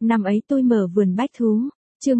Năm ấy tôi mở vườn bách thú, chương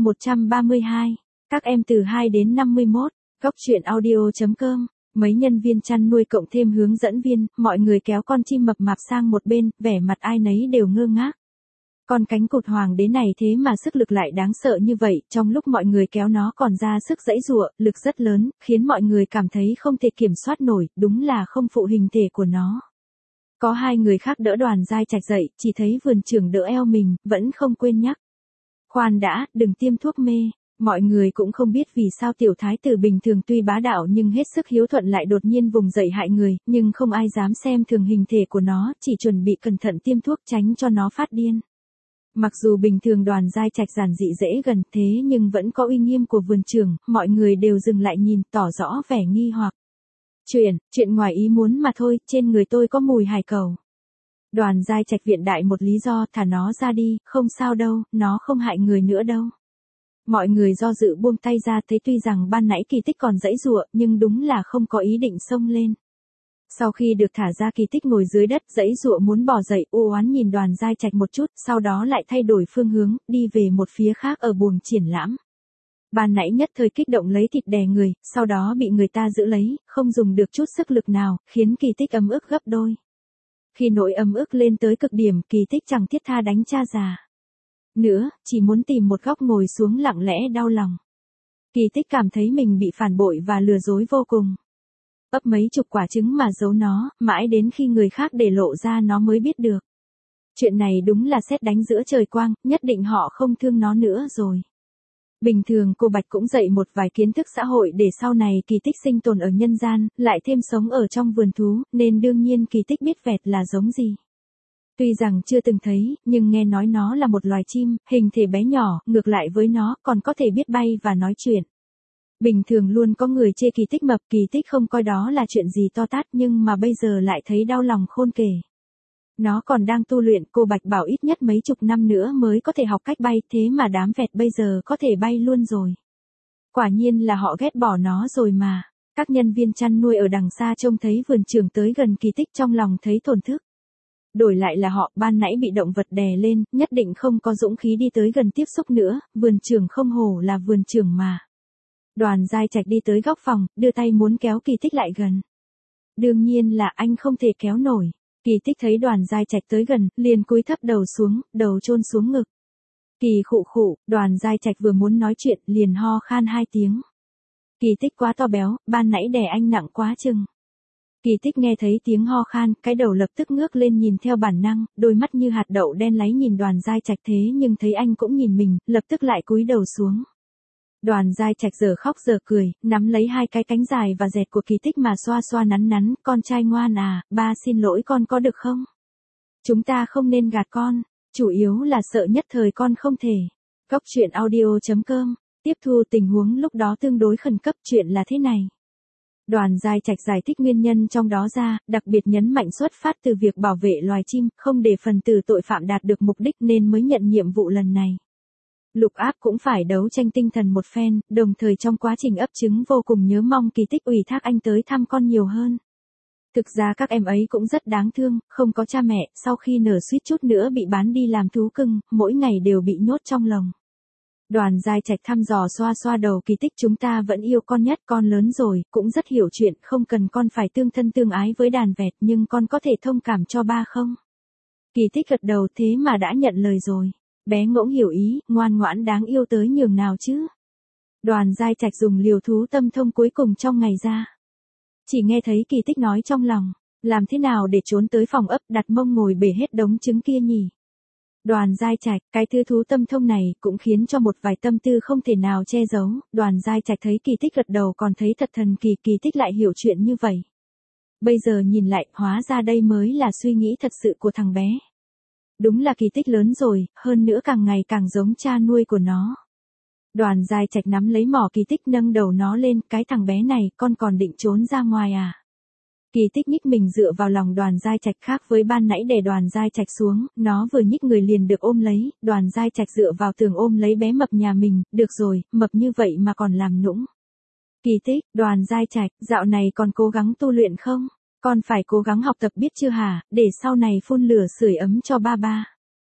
132, các em từ 2 đến 51, góc truyện audio.com, mấy nhân viên chăn nuôi cộng thêm hướng dẫn viên, mọi người kéo con chim mập mạp sang một bên, vẻ mặt ai nấy đều ngơ ngác. Con cánh cụt hoàng đế này thế mà sức lực lại đáng sợ như vậy, trong lúc mọi người kéo nó còn ra sức giãy giụa, lực rất lớn, khiến mọi người cảm thấy không thể kiểm soát nổi, đúng là không phụ hình thể của nó. Có hai người khác đỡ Đoàn Giai Trạch dậy, chỉ thấy vườn trưởng đỡ eo mình, vẫn không quên nhắc. Khoan đã, đừng tiêm thuốc mê. Mọi người cũng không biết vì sao tiểu thái tử bình thường tuy bá đạo nhưng hết sức hiếu thuận lại đột nhiên vùng dậy hại người, nhưng không ai dám xem thường hình thể của nó, chỉ chuẩn bị cẩn thận tiêm thuốc tránh cho nó phát điên. Mặc dù bình thường Đoàn Giai Trạch giản dị dễ gần thế nhưng vẫn có uy nghiêm của vườn trưởng, mọi người đều dừng lại nhìn tỏ rõ vẻ nghi hoặc. Chuyện ngoài ý muốn mà thôi, trên người tôi có mùi hải cẩu. Đoàn Giai Trạch viện đại một lý do, thả nó ra đi, không sao đâu, nó không hại người nữa đâu. Mọi người do dự buông tay ra, thấy tuy rằng ban nãy Kỳ Tích còn giãy giụa, nhưng đúng là không có ý định xông lên. Sau khi được thả ra, Kỳ Tích ngồi dưới đất giãy giụa muốn bò dậy, u oán nhìn Đoàn Giai Trạch một chút, sau đó lại thay đổi phương hướng, đi về một phía khác ở buồng triển lãm. Ban nãy nhất thời kích động lấy thịt đè người, sau đó bị người ta giữ lấy, không dùng được chút sức lực nào, khiến Kỳ Tích ấm ức gấp đôi. Khi nỗi ấm ức lên tới cực điểm, Kỳ Tích chẳng thiết tha đánh cha già nữa, chỉ muốn tìm một góc ngồi xuống lặng lẽ đau lòng. Kỳ Tích cảm thấy mình bị phản bội và lừa dối vô cùng. Ấp mấy chục quả trứng mà giấu nó, mãi đến khi người khác để lộ ra nó mới biết được. Chuyện này đúng là sét đánh giữa trời quang, nhất định họ không thương nó nữa rồi. Bình thường cô Bạch cũng dạy một vài kiến thức xã hội để sau này Kỳ Tích sinh tồn ở nhân gian, lại thêm sống ở trong vườn thú, nên đương nhiên Kỳ Tích biết vẹt là giống gì. Tuy rằng chưa từng thấy, nhưng nghe nói nó là một loài chim, hình thể bé nhỏ, ngược lại với nó, còn có thể biết bay và nói chuyện. Bình thường luôn có người chê Kỳ Tích mập, Kỳ Tích không coi đó là chuyện gì to tát, nhưng mà bây giờ lại thấy đau lòng khôn kể. Nó còn đang tu luyện, cô Bạch bảo ít nhất mấy chục năm nữa mới có thể học cách bay, thế mà đám vẹt bây giờ có thể bay luôn rồi. Quả nhiên là họ ghét bỏ nó rồi mà. Các nhân viên chăn nuôi ở đằng xa trông thấy vườn trưởng tới gần Kỳ Tích trong lòng thấy thổn thức. Đổi lại là họ, ban nãy bị động vật đè lên, nhất định không có dũng khí đi tới gần tiếp xúc nữa, vườn trưởng không hổ là vườn trưởng mà. Đoàn Giai Trạch đi tới góc phòng, đưa tay muốn kéo Kỳ Tích lại gần. Đương nhiên là anh không thể kéo nổi. Kỳ Tích thấy Đoàn Giai Trạch tới gần, liền cúi thấp đầu xuống, đầu chôn xuống ngực. Kỳ khụ khụ, Đoàn Giai Trạch vừa muốn nói chuyện, liền ho khan 2 tiếng. Kỳ Tích quá to béo, ban nãy đè anh nặng quá chừng. Kỳ Tích nghe thấy tiếng ho khan, cái đầu lập tức ngước lên nhìn theo bản năng, đôi mắt như hạt đậu đen láy nhìn Đoàn Giai Trạch thế nhưng thấy anh cũng nhìn mình, lập tức lại cúi đầu xuống. Đoàn Giai Trạch giờ khóc giờ cười, nắm lấy hai cái cánh dài và dẹt của Kỳ Tích mà xoa xoa nắn nắn, con trai ngoan à, ba xin lỗi con có được không? Chúng ta không nên gạt con, chủ yếu là sợ nhất thời con không thể. Góc truyện audio.com, tiếp thu tình huống lúc đó tương đối khẩn cấp, chuyện là thế này. Đoàn Giai Trạch giải thích nguyên nhân trong đó ra, đặc biệt nhấn mạnh xuất phát từ việc bảo vệ loài chim, không để phần tử tội phạm đạt được mục đích nên mới nhận nhiệm vụ lần này. Lục Áp cũng phải đấu tranh tinh thần một phen, đồng thời trong quá trình ấp trứng vô cùng nhớ mong Kỳ Tích ủy thác anh tới thăm con nhiều hơn. Thực ra các em ấy cũng rất đáng thương, không có cha mẹ, sau khi nở suýt chút nữa bị bán đi làm thú cưng, mỗi ngày đều bị nhốt trong lồng. Đoàn Giai Trạch thăm dò xoa xoa đầu Kỳ Tích, chúng ta vẫn yêu con nhất, con lớn rồi, cũng rất hiểu chuyện, không cần con phải tương thân tương ái với đàn vẹt, nhưng con có thể thông cảm cho ba không? Kỳ Tích gật đầu, thế mà đã nhận lời rồi. Bé ngỗng hiểu ý, ngoan ngoãn đáng yêu tới nhường nào chứ. Đoàn Giai Trạch dùng liều thú tâm thông cuối cùng trong ngày ra. Chỉ nghe thấy Kỳ Tích nói trong lòng, làm thế nào để trốn tới phòng ấp đặt mông ngồi bể hết đống trứng kia nhỉ? Đoàn Giai Trạch, cái thứ thú tâm thông này cũng khiến cho một vài tâm tư không thể nào che giấu. Đoàn Giai Trạch thấy Kỳ Tích gật đầu còn thấy thật thần kỳ, Kỳ Tích lại hiểu chuyện như vậy. Bây giờ nhìn lại, hóa ra đây mới là suy nghĩ thật sự của thằng bé. Đúng là Kỳ Tích lớn rồi, hơn nữa càng ngày càng giống cha nuôi của nó. Đoàn Giai Trạch nắm lấy mỏ Kỳ Tích nâng đầu nó lên, cái thằng bé này, con còn định trốn ra ngoài à? Kỳ Tích nhích mình dựa vào lòng Đoàn Giai Trạch, khác với ban nãy để Đoàn Giai Trạch xuống, nó vừa nhích người liền được ôm lấy, Đoàn Giai Trạch dựa vào tường ôm lấy bé mập nhà mình, được rồi, mập như vậy mà còn làm nũng. Kỳ Tích, Đoàn Giai Trạch, dạo này còn cố gắng tu luyện không? Con phải cố gắng học tập biết chưa hả, để sau này phun lửa sưởi ấm cho ba ba.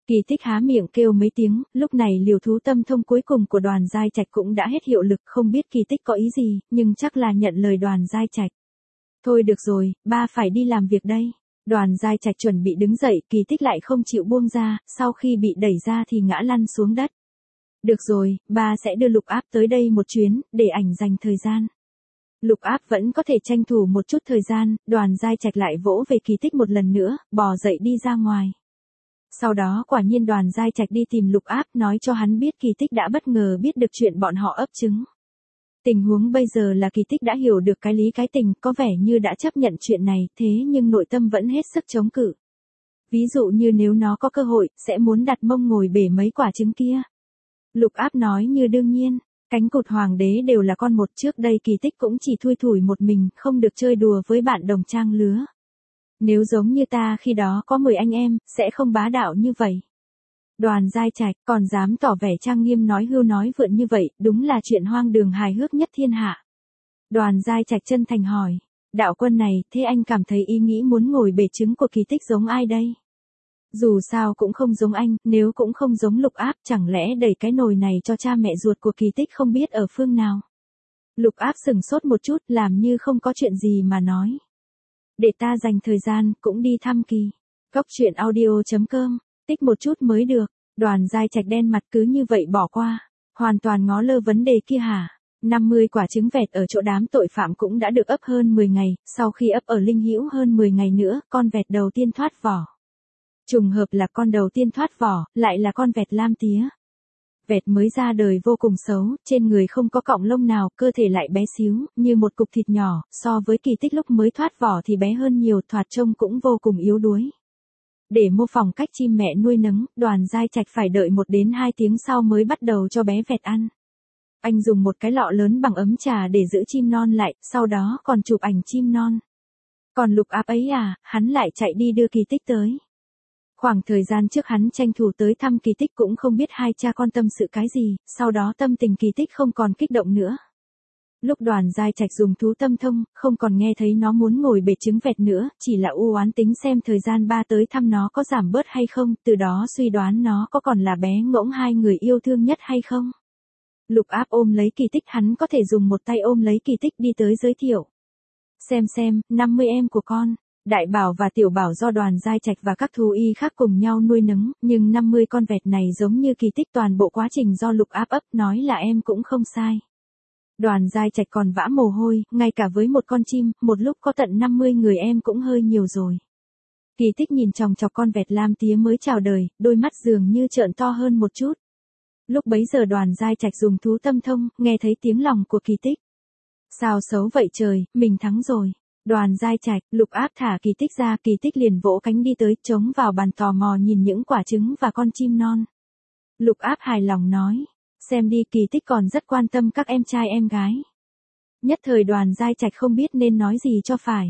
Kỳ Tích há miệng kêu mấy tiếng, lúc này liều thú tâm thông cuối cùng của Đoàn Giai Trạch cũng đã hết hiệu lực, không biết Kỳ Tích có ý gì, nhưng chắc là nhận lời Đoàn Giai Trạch. Thôi được rồi, ba phải đi làm việc đây. Đoàn Giai Trạch chuẩn bị đứng dậy, Kỳ Tích lại không chịu buông ra, sau khi bị đẩy ra thì ngã lăn xuống đất. Được rồi, ba sẽ đưa Lục Áp tới đây một chuyến, để ảnh dành thời gian. Lục Áp vẫn có thể tranh thủ một chút thời gian, Đoàn Giai Trạch lại vỗ về Kỳ Tích một lần nữa, bò dậy đi ra ngoài. Sau đó quả nhiên Đoàn Giai Trạch đi tìm Lục Áp, nói cho hắn biết Kỳ Tích đã bất ngờ biết được chuyện bọn họ ấp trứng. Tình huống bây giờ là Kỳ Tích đã hiểu được cái lý cái tình, có vẻ như đã chấp nhận chuyện này, thế nhưng nội tâm vẫn hết sức chống cự. Ví dụ như nếu nó có cơ hội, sẽ muốn đặt mông ngồi bể mấy quả trứng kia. Lục Áp nói như đương nhiên, cánh cụt hoàng đế đều là con một, trước đây Kỳ Tích cũng chỉ thui thủi một mình, không được chơi đùa với bạn đồng trang lứa. Nếu giống như ta khi đó có 10 anh em, sẽ không bá đạo như vậy. Đoàn Giai Trạch còn dám tỏ vẻ trang nghiêm nói hưu nói vượn như vậy, đúng là chuyện hoang đường hài hước nhất thiên hạ. Đoàn Giai Trạch chân thành hỏi, đạo quân này, thế anh cảm thấy ý nghĩ muốn ngồi bể trứng của Kỳ Tích giống ai đây? Dù sao cũng không giống anh, nếu cũng không giống Lục Áp, chẳng lẽ đẩy cái nồi này cho cha mẹ ruột của Kỳ Tích không biết ở phương nào? Lục Áp sừng sốt một chút, làm như không có chuyện gì mà nói. Để ta dành thời gian, cũng đi thăm Kỳ. Góc truyện audio.com, tích một chút mới được. Đoàn Giai Trạch đen mặt cứ như vậy bỏ qua. Hoàn toàn ngó lơ vấn đề kia hả? 50 quả trứng vẹt ở chỗ đám tội phạm cũng đã được ấp hơn 10 ngày, sau khi ấp ở Linh Hữu hơn 10 ngày nữa, con vẹt đầu tiên thoát vỏ. Trùng hợp là con đầu tiên thoát vỏ, lại là con vẹt lam tía. Vẹt mới ra đời vô cùng xấu, trên người không có cọng lông nào, cơ thể lại bé xíu, như một cục thịt nhỏ, so với Kỳ Tích lúc mới thoát vỏ thì bé hơn nhiều, thoạt trông cũng vô cùng yếu đuối. Để mô phỏng cách chim mẹ nuôi nấng, Đoàn Giai Trạch phải đợi 1 đến 2 tiếng sau mới bắt đầu cho bé vẹt ăn. Anh dùng một cái lọ lớn bằng ấm trà để giữ chim non lại, sau đó còn chụp ảnh chim non. Còn Lục Áp ấy à, hắn lại chạy đi đưa Kỳ Tích tới. Khoảng thời gian trước hắn tranh thủ tới thăm Kỳ Tích cũng không biết hai cha con tâm sự cái gì, sau đó tâm tình Kỳ Tích không còn kích động nữa. Lúc Đoàn Giai Trạch dùng thú tâm thông, không còn nghe thấy nó muốn ngồi bể trứng vẹt nữa, chỉ là u oán tính xem thời gian ba tới thăm nó có giảm bớt hay không, từ đó suy đoán nó có còn là bé ngỗng hai người yêu thương nhất hay không. Lục Áp ôm lấy Kỳ Tích, hắn có thể dùng một tay ôm lấy Kỳ Tích đi tới giới thiệu. Xem, 50 em của con. Đại Bảo và Tiểu Bảo do Đoàn Giai Trạch và các thú y khác cùng nhau nuôi nấng, nhưng 50 con vẹt này giống như Kỳ Tích, toàn bộ quá trình do Lục Áp ấp, nói là em cũng không sai. Đoàn Giai Trạch còn vã mồ hôi, ngay cả với một con chim, một lúc có tận 50 người em cũng hơi nhiều rồi. Kỳ Tích nhìn chòng chọc con vẹt lam tía mới chào đời, đôi mắt dường như trợn to hơn một chút. Lúc bấy giờ Đoàn Giai Trạch dùng thú tâm thông, nghe thấy tiếng lòng của Kỳ Tích. Sao xấu vậy trời, mình thắng rồi. Đoàn Giai Trạch, Lục Áp thả Kỳ Tích ra, Kỳ Tích liền vỗ cánh đi tới, chống vào bàn tò mò nhìn những quả trứng và con chim non. Lục Áp hài lòng nói, xem đi, Kỳ Tích còn rất quan tâm các em trai em gái. Nhất thời Đoàn Giai Trạch không biết nên nói gì cho phải.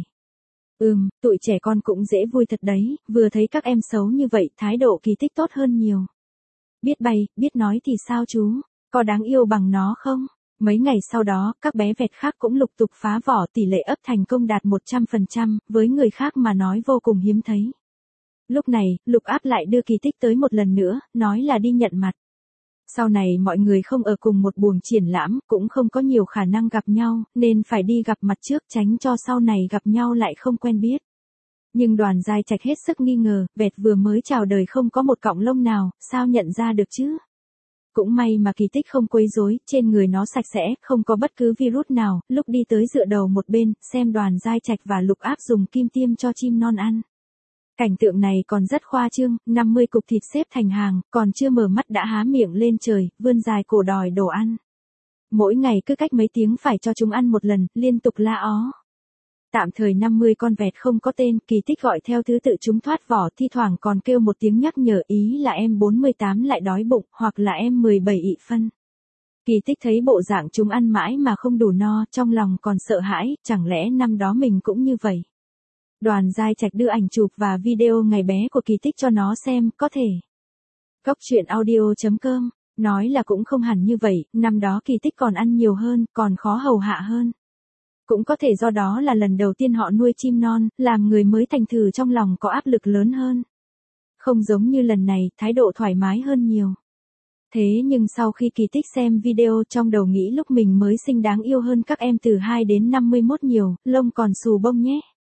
Tụi trẻ con cũng dễ vui thật đấy, vừa thấy các em xấu như vậy, thái độ Kỳ Tích tốt hơn nhiều. Biết bay, biết nói thì sao chú, có đáng yêu bằng nó không? Mấy ngày sau đó, các bé vẹt khác cũng lục tục phá vỏ, tỷ lệ ấp thành công đạt 100%, với người khác mà nói vô cùng hiếm thấy. Lúc này, Lục Áp lại đưa Kỳ Tích tới một lần nữa, nói là đi nhận mặt. Sau này mọi người không ở cùng một buồng triển lãm, cũng không có nhiều khả năng gặp nhau, nên phải đi gặp mặt trước, tránh cho sau này gặp nhau lại không quen biết. Nhưng Đoàn Giai Trạch hết sức nghi ngờ, vẹt vừa mới chào đời không có một cọng lông nào, sao nhận ra được chứ? Cũng may mà Kỳ Tích không quấy rối, trên người nó sạch sẽ, không có bất cứ virus nào, lúc đi tới dựa đầu một bên, xem Đoàn Giai Trạch và Lục Áp dùng kim tiêm cho chim non ăn. Cảnh tượng này còn rất khoa trương, 50 cục thịt xếp thành hàng, còn chưa mở mắt đã há miệng lên trời, vươn dài cổ đòi đồ ăn. Mỗi ngày cứ cách mấy tiếng phải cho chúng ăn một lần, liên tục la ó. Tạm thời 50 con vẹt không có tên, Kỳ Tích gọi theo thứ tự chúng thoát vỏ, thi thoảng còn kêu một tiếng nhắc nhở, ý là em 48 lại đói bụng, hoặc là em 17 ị phân. Kỳ Tích thấy bộ dạng chúng ăn mãi mà không đủ no, trong lòng còn sợ hãi, chẳng lẽ năm đó mình cũng như vậy. Đoàn Giai Trạch đưa ảnh chụp và video ngày bé của Kỳ Tích cho nó xem, có thể. Góc truyện audio.com, nói là cũng không hẳn như vậy, năm đó Kỳ Tích còn ăn nhiều hơn, còn khó hầu hạ hơn. Cũng có thể do đó là lần đầu tiên họ nuôi chim non, làm người mới thành thử trong lòng có áp lực lớn hơn. Không giống như lần này, thái độ thoải mái hơn nhiều. Thế nhưng sau khi Kỳ Tích xem video trong đầu nghĩ lúc mình mới sinh đáng yêu hơn các em từ 2 đến 51 nhiều, lông còn xù bông nhé.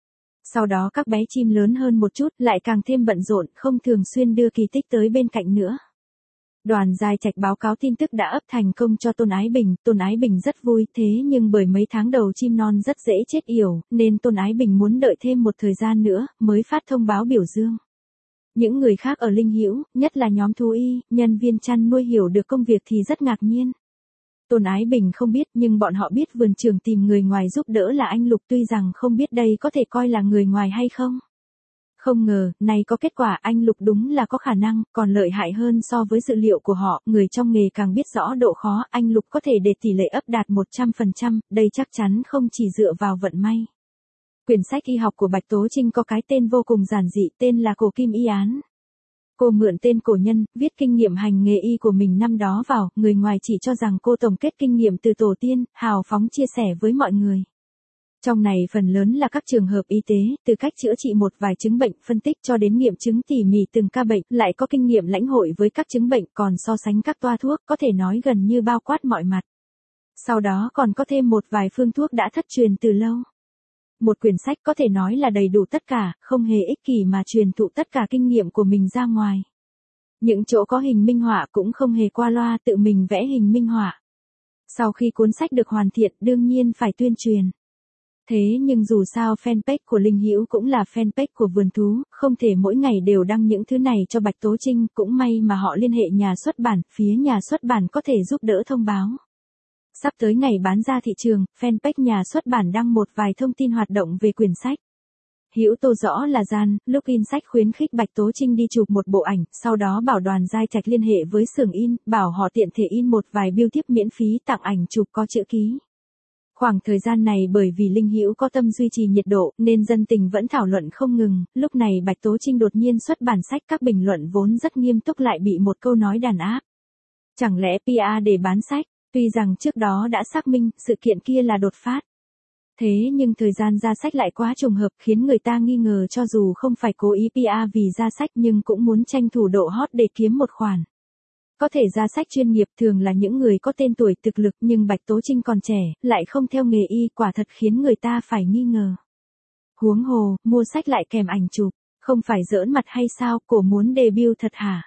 Sau đó các bé chim lớn hơn một chút, lại càng thêm bận rộn, không thường xuyên đưa Kỳ Tích tới bên cạnh nữa. Đoàn Giai Trạch báo cáo tin tức đã ấp thành công cho Tôn Ái Bình rất vui, thế nhưng bởi mấy tháng đầu chim non rất dễ chết yểu, nên Tôn Ái Bình muốn đợi thêm một thời gian nữa, mới phát thông báo biểu dương. Những người khác ở Linh Hữu, nhất là nhóm thú y, nhân viên chăn nuôi hiểu được công việc thì rất ngạc nhiên. Tôn Ái Bình không biết nhưng bọn họ biết vườn trường tìm người ngoài giúp đỡ là anh Lục, tuy rằng không biết đây có thể coi là người ngoài hay không. Không ngờ, này có kết quả, anh Lục đúng là có khả năng, còn lợi hại hơn so với dự liệu của họ, người trong nghề càng biết rõ độ khó, anh Lục có thể để tỷ lệ ấp đạt 100%, đây chắc chắn không chỉ dựa vào vận may. Quyển sách y học của Bạch Tố Trinh có cái tên vô cùng giản dị, tên là Cổ Kim Y Án. Cô mượn tên cổ nhân, viết kinh nghiệm hành nghề y của mình năm đó vào, người ngoài chỉ cho rằng cô tổng kết kinh nghiệm từ tổ tiên, hào phóng chia sẻ với mọi người. Trong này phần lớn là các trường hợp y tế, từ cách chữa trị một vài chứng bệnh, phân tích cho đến nghiệm chứng tỉ mỉ từng ca bệnh, lại có kinh nghiệm lãnh hội với các chứng bệnh, còn so sánh các toa thuốc, có thể nói gần như bao quát mọi mặt. Sau đó còn có thêm một vài phương thuốc đã thất truyền từ lâu. Một quyển sách có thể nói là đầy đủ tất cả, không hề ích kỷ mà truyền thụ tất cả kinh nghiệm của mình ra ngoài. Những chỗ có hình minh họa cũng không hề qua loa tự mình vẽ hình minh họa. Sau khi cuốn sách được hoàn thiện đương nhiên phải tuyên truyền. Thế nhưng dù sao fanpage của Linh Hữu cũng là fanpage của vườn thú, không thể mỗi ngày đều đăng những thứ này cho Bạch Tố Trinh, cũng may mà họ liên hệ nhà xuất bản, phía nhà xuất bản có thể giúp đỡ thông báo. Sắp tới ngày bán ra thị trường, fanpage nhà xuất bản đăng một vài thông tin hoạt động về quyển sách. Hữu Tô rõ là gian, lúc in sách khuyến khích Bạch Tố Trinh đi chụp một bộ ảnh, sau đó bảo Đoàn Giai Trạch liên hệ với xưởng in, bảo họ tiện thể in một vài bưu thiếp miễn phí tặng ảnh chụp có chữ ký. Khoảng thời gian này bởi vì Linh Hữu có tâm duy trì nhiệt độ nên dân tình vẫn thảo luận không ngừng, lúc này Bạch Tố Trinh đột nhiên xuất bản sách, các bình luận vốn rất nghiêm túc lại bị một câu nói đàn áp. Chẳng lẽ PR để bán sách? Tuy rằng trước đó đã xác minh sự kiện kia là đột phát. Thế nhưng thời gian ra sách lại quá trùng hợp khiến người ta nghi ngờ cho dù không phải cố ý PR vì ra sách nhưng cũng muốn tranh thủ độ hot để kiếm một khoản. Có thể ra sách chuyên nghiệp thường là những người có tên tuổi thực lực nhưng Bạch Tố Trinh còn trẻ, lại không theo nghề y, quả thật khiến người ta phải nghi ngờ. Huống hồ, mua sách lại kèm ảnh chụp, không phải giỡn mặt hay sao, cổ muốn debut thật hả?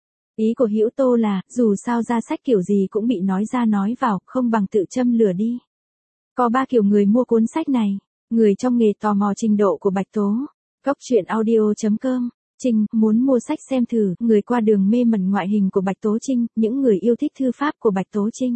Ý của Hữu Tô là, dù sao ra sách kiểu gì cũng bị nói ra nói vào, không bằng tự châm lửa đi. Có 3 kiểu người mua cuốn sách này. Người trong nghề tò mò trình độ của Bạch Tố. Góc truyện audio.com. Trinh, muốn mua sách xem thử. Người qua đường mê mẩn ngoại hình của Bạch Tố Trinh. Những người yêu thích thư pháp của Bạch Tố Trinh.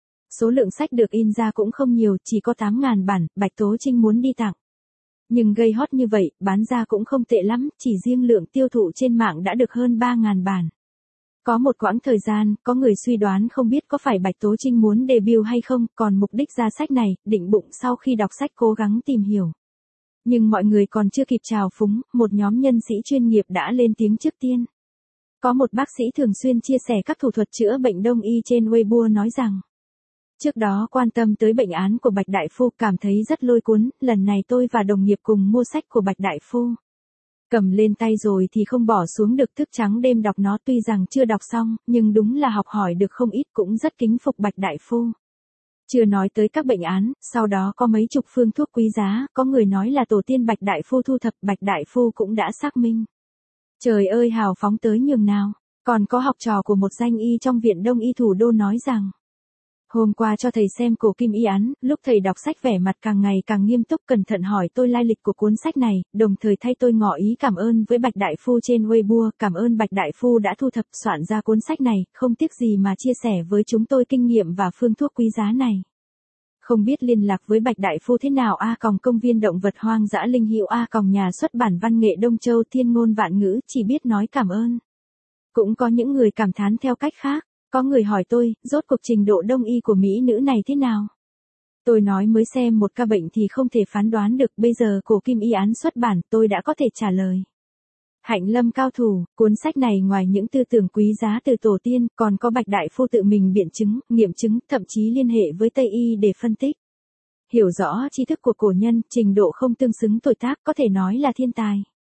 Số lượng sách được in ra cũng không nhiều, chỉ có 8.000 bản, Bạch Tố Trinh muốn đi tặng. Nhưng gây hot như vậy, bán ra cũng không tệ lắm, chỉ riêng lượng tiêu thụ trên mạng đã được hơn 3.000 bản. Có một quãng thời gian, có người suy đoán không biết có phải Bạch Tố Trinh muốn debut hay không, còn mục đích ra sách này, định bụng sau khi đọc sách cố gắng tìm hiểu. Nhưng mọi người còn chưa kịp chào phúng, một nhóm nhân sĩ chuyên nghiệp đã lên tiếng trước tiên. Có một bác sĩ thường xuyên chia sẻ các thủ thuật chữa bệnh đông y trên Weibo nói rằng, trước đó quan tâm tới bệnh án của Bạch Đại Phu, cảm thấy rất lôi cuốn, lần này tôi và đồng nghiệp cùng mua sách của Bạch Đại Phu. Cầm lên tay rồi thì không bỏ xuống được, thức trắng đêm đọc nó, tuy rằng chưa đọc xong, nhưng đúng là học hỏi được không ít, cũng rất kính phục Bạch Đại Phu. Chưa nói tới các bệnh án, sau đó có mấy chục phương thuốc quý giá, có người nói là tổ tiên Bạch Đại Phu thu thập, Bạch Đại Phu cũng đã xác minh. Trời ơi hào phóng tới nhường nào, còn có học trò của một danh y trong viện Đông y thủ đô nói rằng, hôm qua cho thầy xem Cổ Kim Y Án, lúc thầy đọc sách vẻ mặt càng ngày càng nghiêm túc, cẩn thận hỏi tôi lai lịch của cuốn sách này, đồng thời thay tôi ngỏ ý cảm ơn với Bạch Đại Phu trên Weibo, cảm ơn Bạch Đại Phu đã thu thập soạn ra cuốn sách này, không tiếc gì mà chia sẻ với chúng tôi kinh nghiệm và phương thuốc quý giá này. Không biết liên lạc với Bạch Đại Phu thế nào, công viên động vật hoang dã Linh Hữu, nhà xuất bản văn nghệ Đông Châu, thiên ngôn vạn ngữ, chỉ biết nói cảm ơn. Cũng có những người cảm thán theo cách khác. Có người hỏi tôi, rốt cuộc trình độ đông y của mỹ nữ này thế nào? Tôi nói mới xem một ca bệnh thì không thể phán đoán được, bây giờ Cổ Kim Y Án xuất bản, tôi đã có thể trả lời. Hạnh Lâm cao thủ, cuốn sách này ngoài những tư tưởng quý giá từ tổ tiên, còn có Bạch Đại Phu tự mình biện chứng, nghiệm chứng, thậm chí liên hệ với Tây y để phân tích. Hiểu rõ tri thức của cổ nhân, trình độ không tương xứng tuổi tác, có thể nói là thiên tài.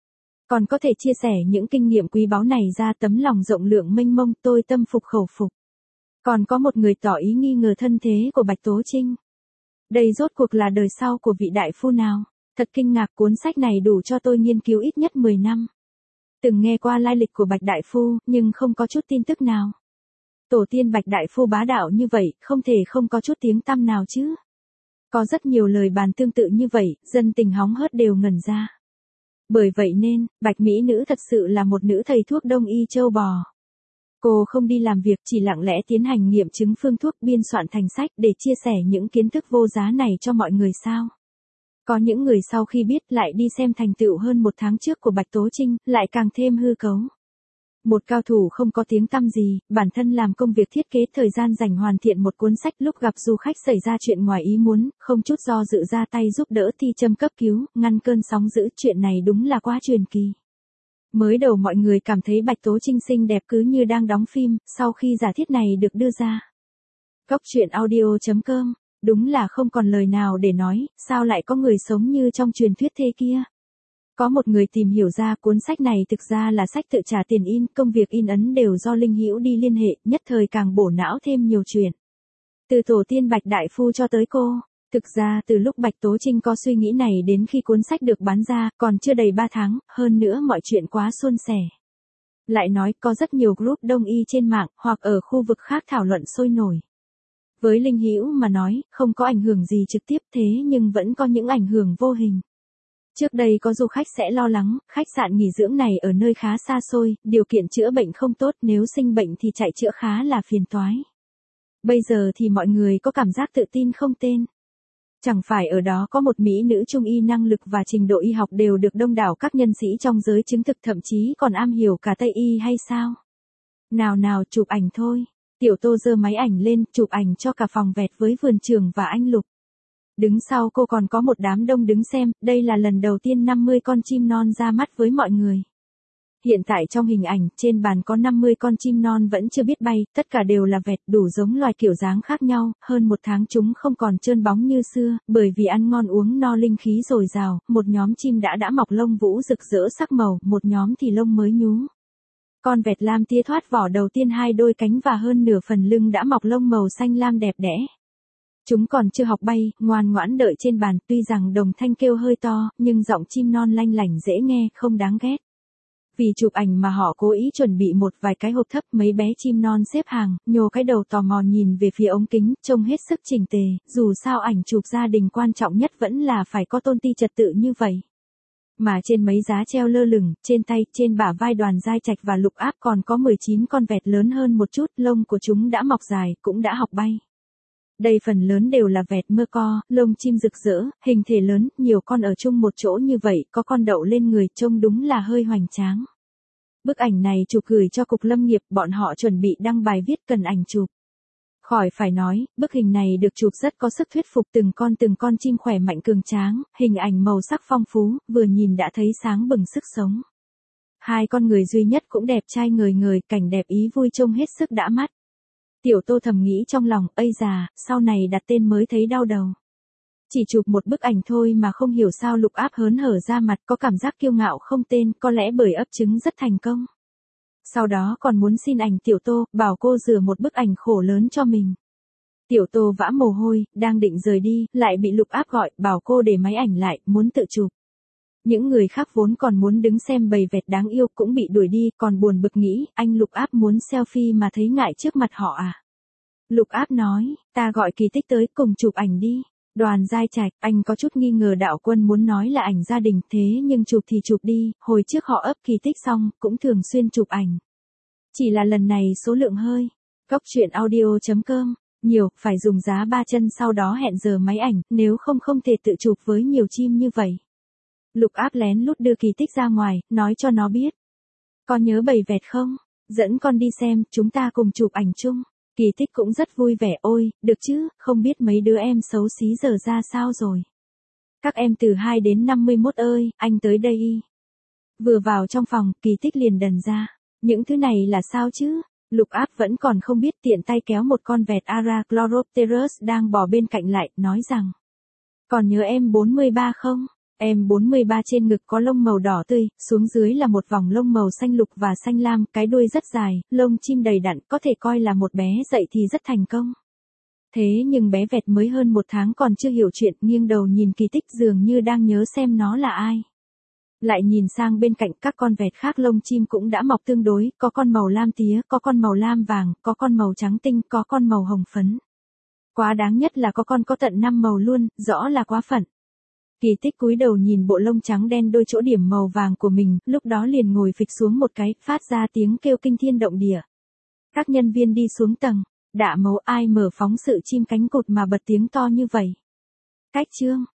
Còn có thể chia sẻ những kinh nghiệm quý báu này ra, tấm lòng rộng lượng mênh mông, tôi tâm phục khẩu phục. Còn có một người tỏ ý nghi ngờ thân thế của Bạch Tố Trinh. Đây rốt cuộc là đời sau của vị đại phu nào? Thật kinh ngạc, cuốn sách này đủ cho tôi nghiên cứu ít nhất 10 năm. Từng nghe qua lai lịch của Bạch Đại Phu, nhưng không có chút tin tức nào. Tổ tiên Bạch Đại Phu bá đạo như vậy, không thể không có chút tiếng tăm nào chứ. Có rất nhiều lời bàn tương tự như vậy, dân tình hóng hớt đều ngẩn ra. Bởi vậy nên, Bạch Mỹ Nữ thật sự là một nữ thầy thuốc đông y châu bò. Cô không đi làm việc, chỉ lặng lẽ tiến hành nghiệm chứng phương thuốc, biên soạn thành sách để chia sẻ những kiến thức vô giá này cho mọi người sao. Có những người sau khi biết lại đi xem thành tựu hơn 1 tháng trước của Bạch Tố Trinh, lại càng thêm hư cấu. Một cao thủ không có tiếng tăm gì, bản thân làm công việc thiết kế, thời gian dành hoàn thiện một cuốn sách, lúc gặp du khách xảy ra chuyện ngoài ý muốn, không chút do dự ra tay giúp đỡ thi châm cấp cứu, ngăn cơn sóng dữ, chuyện này đúng là quá truyền kỳ. Mới đầu mọi người cảm thấy Bạch Tố Trinh xinh đẹp cứ như đang đóng phim, sau khi giả thiết này được đưa ra. Góc truyện audio.com, đúng là không còn lời nào để nói, sao lại có người sống như trong truyền thuyết thế kia. Có một người tìm hiểu ra cuốn sách này thực ra là sách tự trả tiền in, công việc in ấn đều do Linh Hữu đi liên hệ, nhất thời càng bổ não thêm nhiều chuyện. Từ tổ tiên Bạch Đại Phu cho tới cô. Thực ra từ lúc Bạch Tố Trinh có suy nghĩ này đến khi cuốn sách được bán ra, còn chưa đầy 3 tháng, hơn nữa mọi chuyện quá suôn sẻ. Lại nói, có rất nhiều group đông y trên mạng, hoặc ở khu vực khác thảo luận sôi nổi. Với Linh Hữu mà nói, không có ảnh hưởng gì trực tiếp, thế nhưng vẫn có những ảnh hưởng vô hình. Trước đây có du khách sẽ lo lắng, khách sạn nghỉ dưỡng này ở nơi khá xa xôi, điều kiện chữa bệnh không tốt, nếu sinh bệnh thì chạy chữa khá là phiền toái. Bây giờ thì mọi người có cảm giác tự tin không tên. Chẳng phải ở đó có một mỹ nữ trung y năng lực và trình độ y học đều được đông đảo các nhân sĩ trong giới chứng thực, thậm chí còn am hiểu cả Tây y hay sao? Nào nào, chụp ảnh thôi. Tiểu Tô giơ máy ảnh lên, chụp ảnh cho cả phòng vẹt với vườn trường và anh Lục. Đứng sau cô còn có một đám đông đứng xem, đây là lần đầu tiên 50 con chim non ra mắt với mọi người. Hiện tại trong hình ảnh, trên bàn có 50 con chim non vẫn chưa biết bay, tất cả đều là vẹt, đủ giống loài kiểu dáng khác nhau, hơn 1 tháng chúng không còn trơn bóng như xưa, bởi vì ăn ngon uống no, linh khí dồi dào, một nhóm chim đã mọc lông vũ rực rỡ sắc màu, một nhóm thì lông mới nhú. Con vẹt lam tía thoát vỏ đầu tiên 2 đôi cánh và hơn nửa phần lưng đã mọc lông màu xanh lam đẹp đẽ. Chúng còn chưa học bay, ngoan ngoãn đợi trên bàn, tuy rằng đồng thanh kêu hơi to, nhưng giọng chim non lanh lảnh dễ nghe, không đáng ghét. Vì chụp ảnh mà họ cố ý chuẩn bị một vài cái hộp thấp, mấy bé chim non xếp hàng, nhô cái đầu tò mò nhìn về phía ống kính, trông hết sức chỉnh tề, dù sao ảnh chụp gia đình quan trọng nhất vẫn là phải có tôn ti trật tự như vậy. Mà trên mấy giá treo lơ lửng, trên tay, trên bả vai Đoàn Giai Trạch và Lục Áp còn có 19 con vẹt lớn hơn một chút, lông của chúng đã mọc dài, cũng đã học bay. Đây phần lớn đều là vẹt mơ co, lông chim rực rỡ, hình thể lớn, nhiều con ở chung một chỗ như vậy, có con đậu lên người, trông đúng là hơi hoành tráng. Bức ảnh này chụp gửi cho Cục Lâm nghiệp, bọn họ chuẩn bị đăng bài viết cần ảnh chụp. Khỏi phải nói, bức hình này được chụp rất có sức thuyết phục, từng con chim khỏe mạnh cường tráng, hình ảnh màu sắc phong phú, vừa nhìn đã thấy sáng bừng sức sống. 2 con người duy nhất cũng đẹp trai ngời ngời, cảnh đẹp ý vui trông hết sức đã mắt. Tiểu Tô thầm nghĩ trong lòng, ây già, sau này đặt tên mới thấy đau đầu. Chỉ chụp một bức ảnh thôi mà không hiểu sao Lục Áp hớn hở ra mặt, có cảm giác kiêu ngạo không tên, có lẽ bởi ấp trứng rất thành công. Sau đó còn muốn xin ảnh Tiểu Tô, bảo cô rửa một bức ảnh khổ lớn cho mình. Tiểu Tô vã mồ hôi, đang định rời đi, lại bị Lục Áp gọi, bảo cô để máy ảnh lại, muốn tự chụp. Những người khác vốn còn muốn đứng xem bầy vẹt đáng yêu cũng bị đuổi đi, còn buồn bực nghĩ, anh Lục Áp muốn selfie mà thấy ngại trước mặt họ à. Lục Áp nói, ta gọi Kỳ Tích tới cùng chụp ảnh đi. Đoàn Giai Trạch, anh có chút nghi ngờ Đạo Quân muốn nói là ảnh gia đình, thế nhưng chụp thì chụp đi, hồi trước họ ấp Kỳ Tích xong, cũng thường xuyên chụp ảnh. Chỉ là lần này số lượng hơi. Góc truyện audio.com, nhiều, phải dùng giá 3 chân sau đó hẹn giờ máy ảnh, nếu không không thể tự chụp với nhiều chim như vậy. Lục Áp lén lút đưa Kỳ Tích ra ngoài, nói cho nó biết. Con nhớ bầy vẹt không? Dẫn con đi xem, chúng ta cùng chụp ảnh chung. Kỳ Tích cũng rất vui vẻ, ôi, được chứ, không biết mấy đứa em xấu xí giờ ra sao rồi. Các em từ 2 đến 51 ơi, anh tới đây y. Vừa vào trong phòng, Kỳ Tích liền đần ra. Những thứ này là sao chứ? Lục Áp vẫn còn không biết, tiện tay kéo một con vẹt Arachloropterus đang bò bên cạnh lại, nói rằng. Còn nhớ em 43 không? Em 43 trên ngực có lông màu đỏ tươi, xuống dưới là một vòng lông màu xanh lục và xanh lam, cái đuôi rất dài, lông chim đầy đặn, có thể coi là một bé dậy thì rất thành công. Thế nhưng bé vẹt mới hơn 1 tháng còn chưa hiểu chuyện, nghiêng đầu nhìn Kỳ Tích dường như đang nhớ xem nó là ai. Lại nhìn sang bên cạnh các con vẹt khác lông chim cũng đã mọc tương đối, có con màu lam tía, có con màu lam vàng, có con màu trắng tinh, có con màu hồng phấn. Quá đáng nhất là có con có tận 5 màu luôn, rõ là quá phận. Kỳ Tích cúi đầu nhìn bộ lông trắng đen đôi chỗ điểm màu vàng của mình, lúc đó liền ngồi phịch xuống một cái, phát ra tiếng kêu kinh thiên động địa. Các nhân viên đi xuống tầng, Đạ Mấu ai mở phóng sự chim cánh cụt mà bật tiếng to như vậy. Cách chương